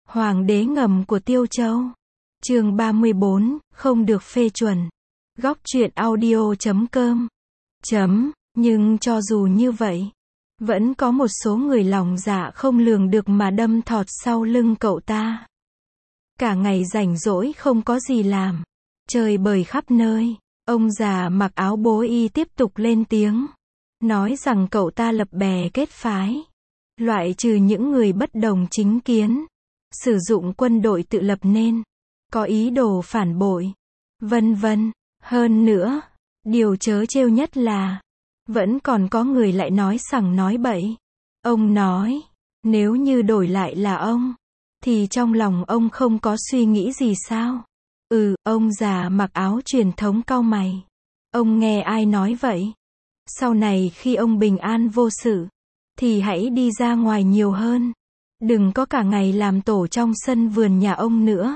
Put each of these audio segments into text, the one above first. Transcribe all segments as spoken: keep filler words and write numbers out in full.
Hoàng đế ngầm của Tiêu Châu. Chương ba mươi bốn, không được phê chuẩn. Góc truyện audio chấm com. Chấm, nhưng cho dù như vậy, vẫn có một số người lòng dạ không lường được mà đâm thọt sau lưng cậu ta. Cả ngày rảnh rỗi không có gì làm, chơi bời khắp nơi. Ông già mặc áo bố y tiếp tục lên tiếng, nói rằng cậu ta lập bè kết phái, loại trừ những người bất đồng chính kiến, sử dụng quân đội tự lập nên, có ý đồ phản bội, vân vân. Hơn nữa, điều trớ trêu nhất là, vẫn còn có người lại nói sằng nói bậy. Ông nói, nếu như đổi lại là ông, thì trong lòng ông không có suy nghĩ gì sao? Ừ, ông già mặc áo truyền thống cau mày. Ông nghe ai nói vậy? Sau này khi ông bình an vô sự, thì hãy đi ra ngoài nhiều hơn. Đừng có cả ngày làm tổ trong sân vườn nhà ông nữa.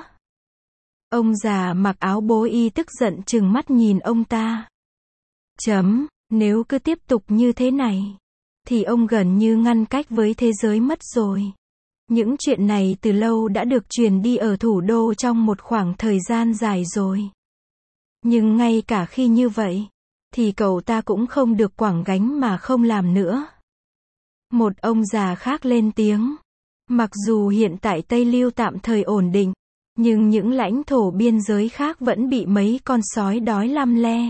Ông già mặc áo bố y tức giận trừng mắt nhìn ông ta. Chấm, nếu cứ tiếp tục như thế này, thì ông gần như ngăn cách với thế giới mất rồi. Những chuyện này từ lâu đã được truyền đi ở thủ đô trong một khoảng thời gian dài rồi. Nhưng ngay cả khi như vậy, thì cậu ta cũng không được quẳng gánh mà không làm nữa. Một ông già khác lên tiếng. Mặc dù hiện tại Tây Lưu tạm thời ổn định, nhưng những lãnh thổ biên giới khác vẫn bị mấy con sói đói lăm le.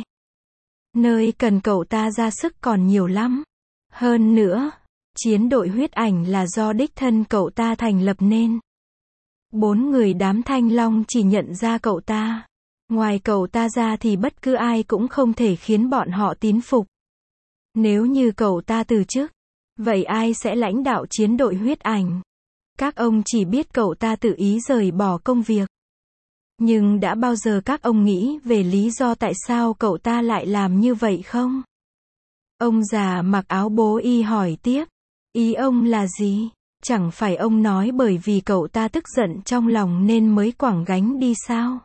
Nơi cần cậu ta ra sức còn nhiều lắm. Hơn nữa, chiến đội huyết ảnh là do đích thân cậu ta thành lập nên. Bốn người đám Thanh Long chỉ nhận ra cậu ta. Ngoài cậu ta ra thì bất cứ ai cũng không thể khiến bọn họ tín phục. Nếu như cậu ta từ chức, vậy ai sẽ lãnh đạo chiến đội huyết ảnh? Các ông chỉ biết cậu ta tự ý rời bỏ công việc. Nhưng đã bao giờ các ông nghĩ về lý do tại sao cậu ta lại làm như vậy không? Ông già mặc áo bố y hỏi tiếp. Ý ông là gì? Chẳng phải ông nói bởi vì cậu ta tức giận trong lòng nên mới quẳng gánh đi sao?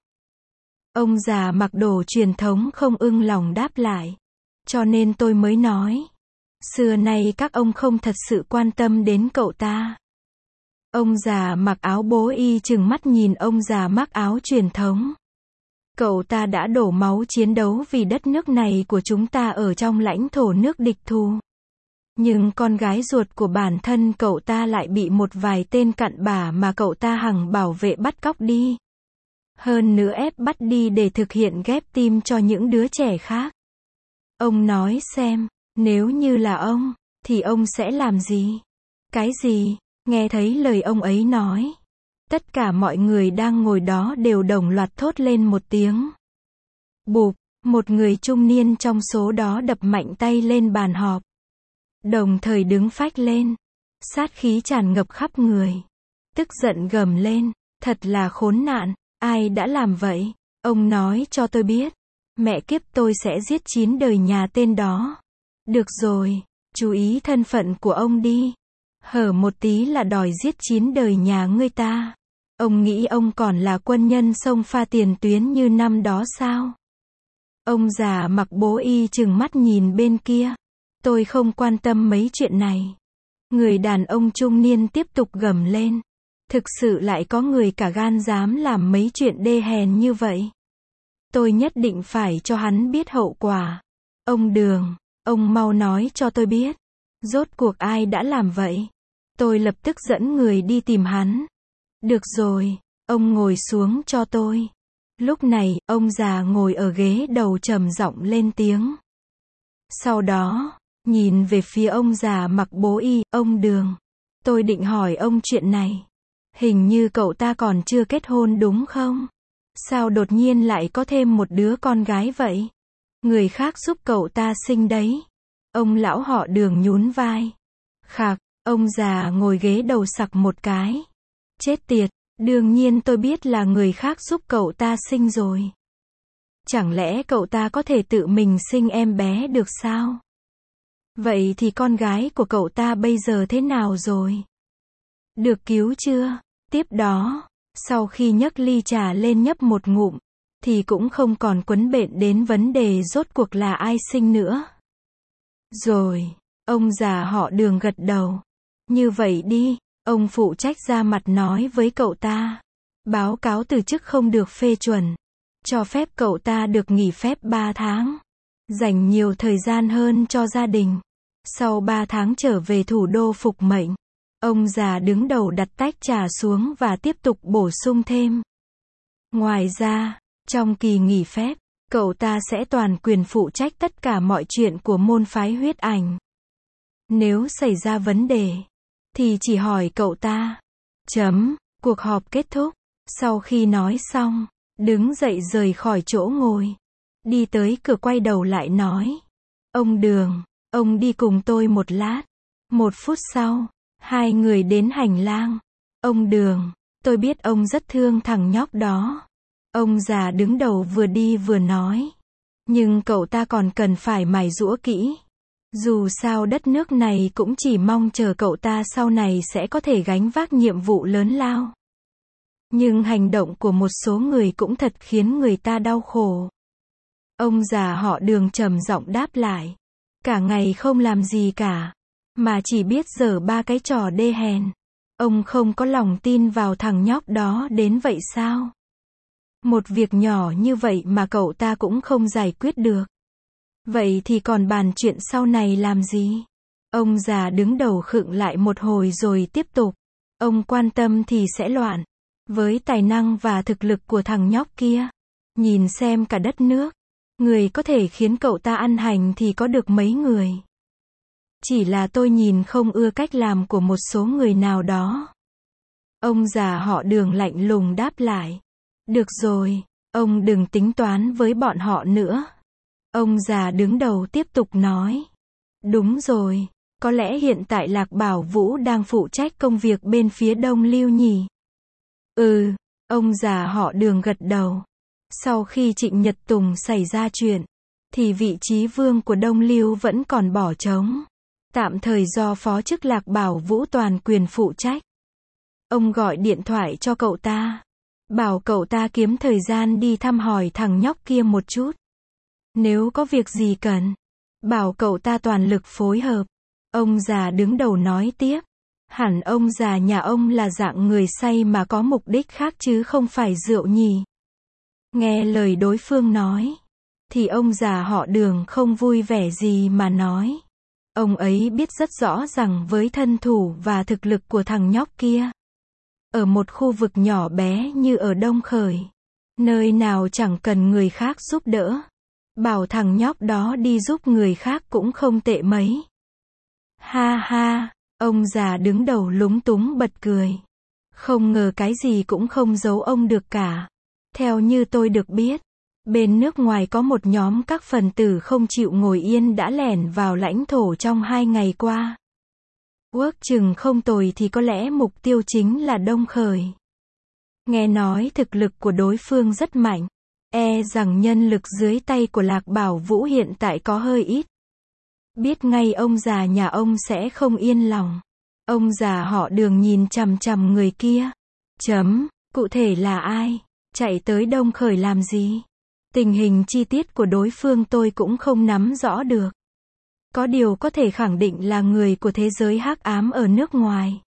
Ông già mặc đồ truyền thống không ưng lòng đáp lại. Cho nên tôi mới nói. Xưa nay các ông không thật sự quan tâm đến cậu ta. Ông già mặc áo bố y trừng mắt nhìn ông già mặc áo truyền thống. Cậu ta đã đổ máu chiến đấu vì đất nước này của chúng ta ở trong lãnh thổ nước địch thù. Nhưng con gái ruột của bản thân cậu ta lại bị một vài tên cặn bã mà cậu ta hằng bảo vệ bắt cóc đi. Hơn nữa ép bắt đi để thực hiện ghép tim cho những đứa trẻ khác. Ông nói xem, nếu như là ông, thì ông sẽ làm gì? Cái gì? Nghe thấy lời ông ấy nói, tất cả mọi người đang ngồi đó đều đồng loạt thốt lên một tiếng. Bụp, một người trung niên trong số đó đập mạnh tay lên bàn họp. Đồng thời đứng phách lên, sát khí tràn ngập khắp người. Tức giận gầm lên, thật là khốn nạn, ai đã làm vậy? Ông nói cho tôi biết, mẹ kiếp tôi sẽ giết chín đời nhà tên đó. Được rồi, chú ý thân phận của ông đi. Hở một tí là đòi giết chín đời nhà ngươi ta. Ông nghĩ ông còn là quân nhân xông pha tiền tuyến như năm đó sao? Ông già mặc bố y trừng mắt nhìn bên kia. Tôi không quan tâm mấy chuyện này. Người đàn ông trung niên tiếp tục gầm lên. Thực sự lại có người cả gan dám làm mấy chuyện đê hèn như vậy. Tôi nhất định phải cho hắn biết hậu quả. Ông Đường, ông mau nói cho tôi biết. Rốt cuộc ai đã làm vậy? Tôi lập tức dẫn người đi tìm hắn. Được rồi, ông ngồi xuống cho tôi. Lúc này, ông già ngồi ở ghế đầu trầm giọng lên tiếng. Sau đó, nhìn về phía ông già mặc bố y, ông Đường. Tôi định hỏi ông chuyện này. Hình như cậu ta còn chưa kết hôn đúng không? Sao đột nhiên lại có thêm một đứa con gái vậy? Người khác giúp cậu ta sinh đấy. Ông lão họ Đường nhún vai. Khạc, ông già ngồi ghế đầu sặc một cái. Chết tiệt, đương nhiên tôi biết là người khác giúp cậu ta sinh rồi. Chẳng lẽ cậu ta có thể tự mình sinh em bé được sao? Vậy thì con gái của cậu ta bây giờ thế nào rồi? Được cứu chưa? Tiếp đó, sau khi nhấc ly trà lên nhấp một ngụm, thì cũng không còn quấn bện đến vấn đề rốt cuộc là ai sinh nữa. Rồi, ông già họ Đường gật đầu. Như vậy đi, Ông phụ trách ra mặt nói với cậu ta. Báo cáo từ chức không được phê chuẩn. Cho phép cậu ta được nghỉ phép ba tháng. Dành nhiều thời gian hơn cho gia đình. Sau ba tháng trở về thủ đô phục mệnh. Ông già đứng đầu đặt tách trà xuống và tiếp tục bổ sung thêm. Ngoài ra, trong kỳ nghỉ phép, cậu ta sẽ toàn quyền phụ trách tất cả mọi chuyện của môn phái huyết ảnh. Nếu xảy ra vấn đề, thì chỉ hỏi cậu ta. Chấm, cuộc họp kết thúc. Sau khi nói xong, đứng dậy rời khỏi chỗ ngồi. Đi tới cửa quay đầu lại nói. Ông Đường, ông đi cùng tôi một lát. Một phút sau, hai người đến hành lang. Ông Đường, tôi biết ông rất thương thằng nhóc đó. Ông già đứng đầu vừa đi vừa nói. Nhưng cậu ta còn cần phải mài giũa kỹ. Dù sao đất nước này cũng chỉ mong chờ cậu ta sau này sẽ có thể gánh vác nhiệm vụ lớn lao. Nhưng hành động của một số người cũng thật khiến người ta đau khổ. Ông già họ Đường trầm giọng đáp lại. Cả ngày không làm gì cả. Mà chỉ biết giở ba cái trò đê hèn. Ông không có lòng tin vào thằng nhóc đó đến vậy sao? Một việc nhỏ như vậy mà cậu ta cũng không giải quyết được. Vậy thì còn bàn chuyện sau này làm gì? Ông già đứng đầu khựng lại một hồi rồi tiếp tục. Ông quan tâm thì sẽ loạn. Với tài năng và thực lực của thằng nhóc kia. Nhìn xem cả đất nước. Người có thể khiến cậu ta ăn hành thì có được mấy người. Chỉ là tôi nhìn không ưa cách làm của một số người nào đó. Ông già họ Đường lạnh lùng đáp lại. Được rồi, ông đừng tính toán với bọn họ nữa. Ông già đứng đầu tiếp tục nói. Đúng rồi, có lẽ hiện tại Lạc Bảo Vũ đang phụ trách công việc bên phía Đông Lưu nhỉ? Ừ, ông già họ Đường gật đầu. Sau khi Trịnh Nhật Tùng xảy ra chuyện, thì vị trí vương của Đông Lưu vẫn còn bỏ trống. Tạm thời do phó chức Lạc Bảo Vũ toàn quyền phụ trách. Ông gọi điện thoại cho cậu ta. Bảo cậu ta kiếm thời gian đi thăm hỏi thằng nhóc kia một chút. Nếu có việc gì cần, bảo cậu ta toàn lực phối hợp. Ông già đứng đầu nói tiếp. Hẳn ông già nhà ông là dạng người say mà có mục đích khác chứ không phải rượu nhỉ? Nghe lời đối phương nói, thì ông già họ Đường không vui vẻ gì mà nói. Ông ấy biết rất rõ rằng với thân thủ và thực lực của thằng nhóc kia, ở một khu vực nhỏ bé như ở Đông Khởi, nơi nào chẳng cần người khác giúp đỡ, bảo thằng nhóc đó đi giúp người khác cũng không tệ mấy. Ha ha, ông già đứng đầu lúng túng bật cười. Không ngờ cái gì cũng không giấu ông được cả. Theo như tôi được biết, bên nước ngoài có một nhóm các phần tử không chịu ngồi yên đã lẻn vào lãnh thổ trong hai ngày qua. Ước chừng không tồi thì có lẽ mục tiêu chính là Đông Khởi. Nghe nói thực lực của đối phương rất mạnh. E rằng nhân lực dưới tay của Lạc Bảo Vũ hiện tại có hơi ít. Biết ngay ông già nhà ông sẽ không yên lòng. Ông già họ Đường nhìn chằm chằm người kia. Chấm, cụ thể là ai? Chạy tới Đông Khởi làm gì? Tình hình chi tiết của đối phương tôi cũng không nắm rõ được. Có điều có thể khẳng định là người của thế giới hắc ám ở nước ngoài.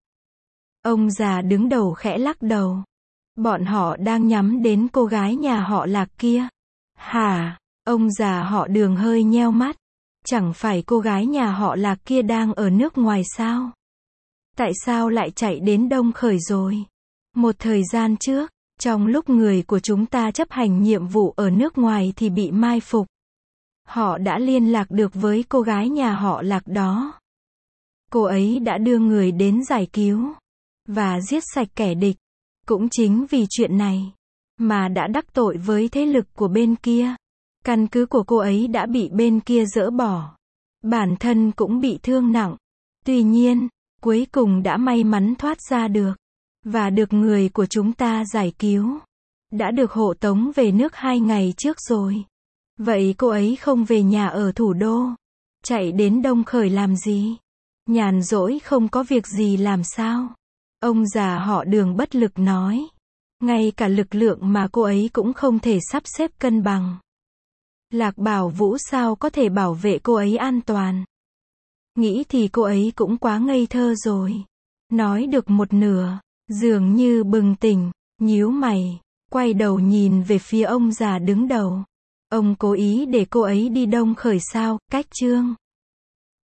Ông già đứng đầu khẽ lắc đầu. Bọn họ đang nhắm đến cô gái nhà họ Lạc kia. Hả? Ông già họ Đường hơi nheo mắt. Chẳng phải cô gái nhà họ Lạc kia đang ở nước ngoài sao? Tại sao lại chạy đến Đông Khởi rồi? Một thời gian trước, trong lúc người của chúng ta chấp hành nhiệm vụ ở nước ngoài thì bị mai phục. Họ đã liên lạc được với cô gái nhà họ Lạc đó. Cô ấy đã đưa người đến giải cứu và giết sạch kẻ địch. Cũng chính vì chuyện này mà đã đắc tội với thế lực của bên kia. Căn cứ của cô ấy đã bị bên kia dỡ bỏ. Bản thân cũng bị thương nặng. Tuy nhiên, cuối cùng đã may mắn thoát ra được. Và được người của chúng ta giải cứu. Đã được hộ tống về nước hai ngày trước rồi. Vậy cô ấy không về nhà ở thủ đô. Chạy đến Đông Khởi làm gì? Nhàn rỗi không có việc gì làm sao? Ông già họ Đường bất lực nói. Ngay cả lực lượng mà cô ấy cũng không thể sắp xếp cân bằng. Lạc Bảo Vũ sao có thể bảo vệ cô ấy an toàn? Nghĩ thì cô ấy cũng quá ngây thơ rồi. Nói được một nửa, dường như bừng tỉnh, nhíu mày, quay đầu nhìn về phía ông già đứng đầu. Ông cố ý để cô ấy đi Đông Khởi sao, cách Trương